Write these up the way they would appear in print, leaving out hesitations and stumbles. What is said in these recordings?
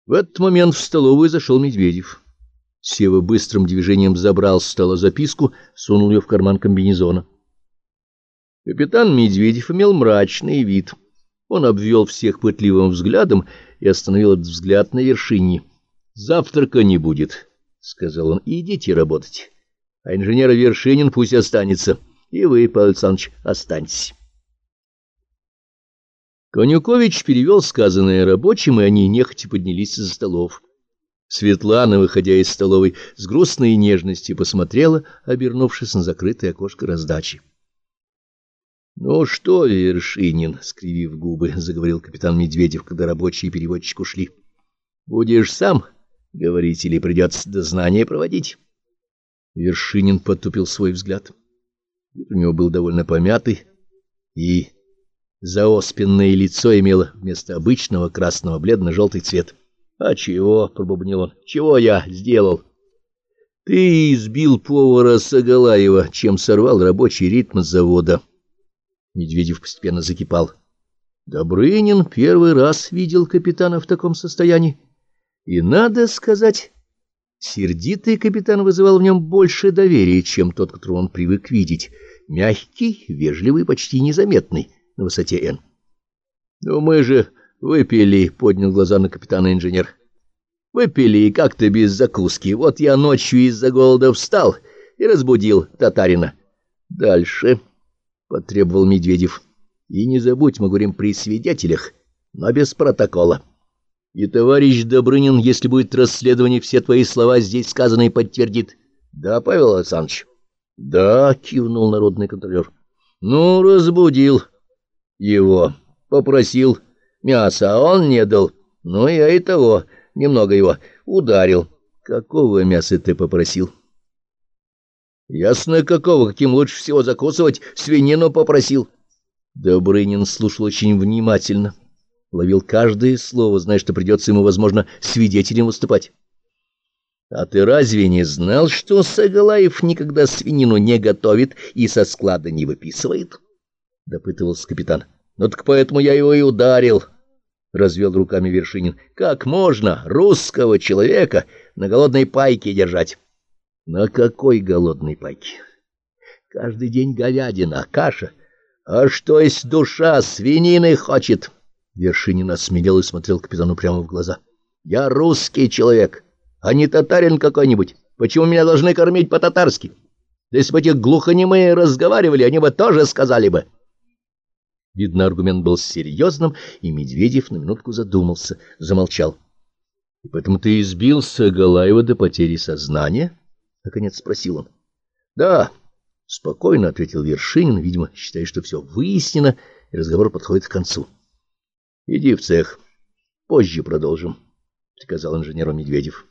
В этот момент в столовую зашел Медведев. Сева быстрым движением забрал с стола записку, сунул ее в карман комбинезона. Капитан Медведев имел мрачный вид. Он обвел всех пытливым взглядом и остановил этот взгляд на Вершине. — Завтрака не будет, — сказал он, — идите работать. А инженер Вершинин пусть останется, и вы, Павел Александрович, останьтесь. Конюкович перевел сказанное рабочим, и они нехотя поднялись из-за столов. Светлана, выходя из столовой, с грустной нежностью посмотрела, обернувшись на закрытое окошко раздачи. — Ну что, Вершинин, — скривив губы, — заговорил капитан Медведев, когда рабочие и переводчик ушли. — Будешь сам говорить или придется дознание проводить? Вершинин потупил свой взгляд. Вид у него был довольно помятый, и заоспенное лицо имело вместо обычного красного бледно-желтый цвет. — А чего? — пробубнил он. — Чего я сделал? — Ты избил повара Сагалаева, чем сорвал рабочий ритм завода. Медведев постепенно закипал. Добрынин первый раз видел капитана в таком состоянии. И, надо сказать, сердитый капитан вызывал в нем больше доверия, чем тот, которого он привык видеть. Мягкий, вежливый, почти незаметный, на высоте Н. — Ну мы же выпили, — поднял глаза на капитана инженер. — Выпили и как-то без закуски. Вот я ночью из-за голода встал и разбудил татарина. — Дальше, — потребовал Медведев. — И не забудь, мы говорим при свидетелях, но без протокола. И товарищ Добрынин, если будет расследование, все твои слова здесь сказанные подтвердит. — Да, Павел Александрович? — Да, — кивнул народный контролер. — Ну, разбудил его, попросил мяса, а он не дал. Ну, я и того, немного его ударил. — Какого мяса ты попросил? — Ясно, какого, каким лучше всего закусывать, свинину попросил. Добрынин слушал очень внимательно, ловил каждое слово, зная, что придется ему, возможно, свидетелем выступать. — А ты разве не знал, что Сагалаев никогда свинину не готовит и со склада не выписывает? — допытывался капитан. — Ну так поэтому я его и ударил, — развел руками Вершинин. — Как можно русского человека на голодной пайке держать? — На какой голодной пайке? Каждый день говядина, каша. А что, если душа свинины хочет? Вершинин осмелел и смотрел капитану прямо в глаза. — Я русский человек, а не татарин какой-нибудь. Почему меня должны кормить по-татарски? Если бы эти глухонемые разговаривали, они бы тоже сказали бы. Видно, аргумент был серьезным, и Медведев на минутку задумался, замолчал. — И поэтому ты избил Сагалаева до потери сознания? — наконец спросил он. — Да, — спокойно ответил Вершинин, видимо, считая, что все выяснено, и разговор подходит к концу. — Иди в цех, позже продолжим, — приказал инженеру Медведев.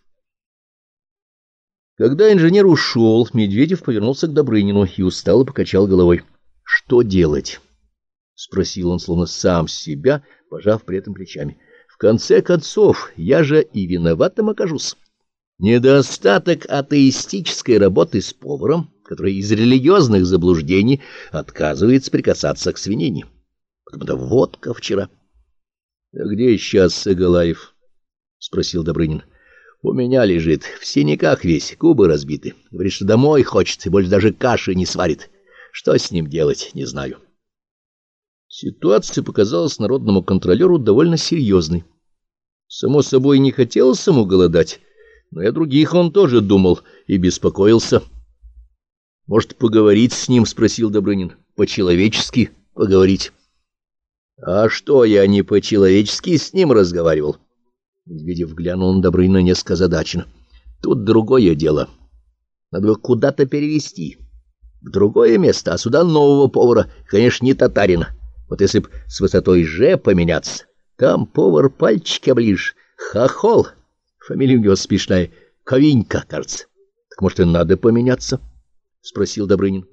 Когда инженер ушел, Медведев повернулся к Добрынину и устало покачал головой. — Что делать? — спросил он, словно сам себя, пожав при этом плечами. — В конце концов, я же и виноватым окажусь. Недостаток атеистической работы с поваром, который из религиозных заблуждений отказывается прикасаться к свинине. Потому-то водка вчера. — А где сейчас Сагалаев? — спросил Добрынин. — У меня лежит, в синяках весь, губы разбиты. Говорит, что домой хочет, и больше даже каши не сварит. Что с ним делать, не знаю. Ситуация показалась народному контролеру довольно серьезной. Само собой, не хотелось ему голодать, но и о других он тоже думал и беспокоился. — Может, поговорить с ним? — спросил Добрынин. — По-человечески поговорить. — А что, я не по-человечески с ним разговаривал? Медведев глянул на Добрынина несколько озадаченно. — Тут другое дело. Надо его куда-то перевести. В другое место, а сюда нового повара, конечно, не татарина. Вот если б с высотой «Ж» поменяться, там повар пальчики оближешь. Хохол. Фамилия у него смешная. Ковинька, кажется. Так может, и надо поменяться? — спросил Добрынин.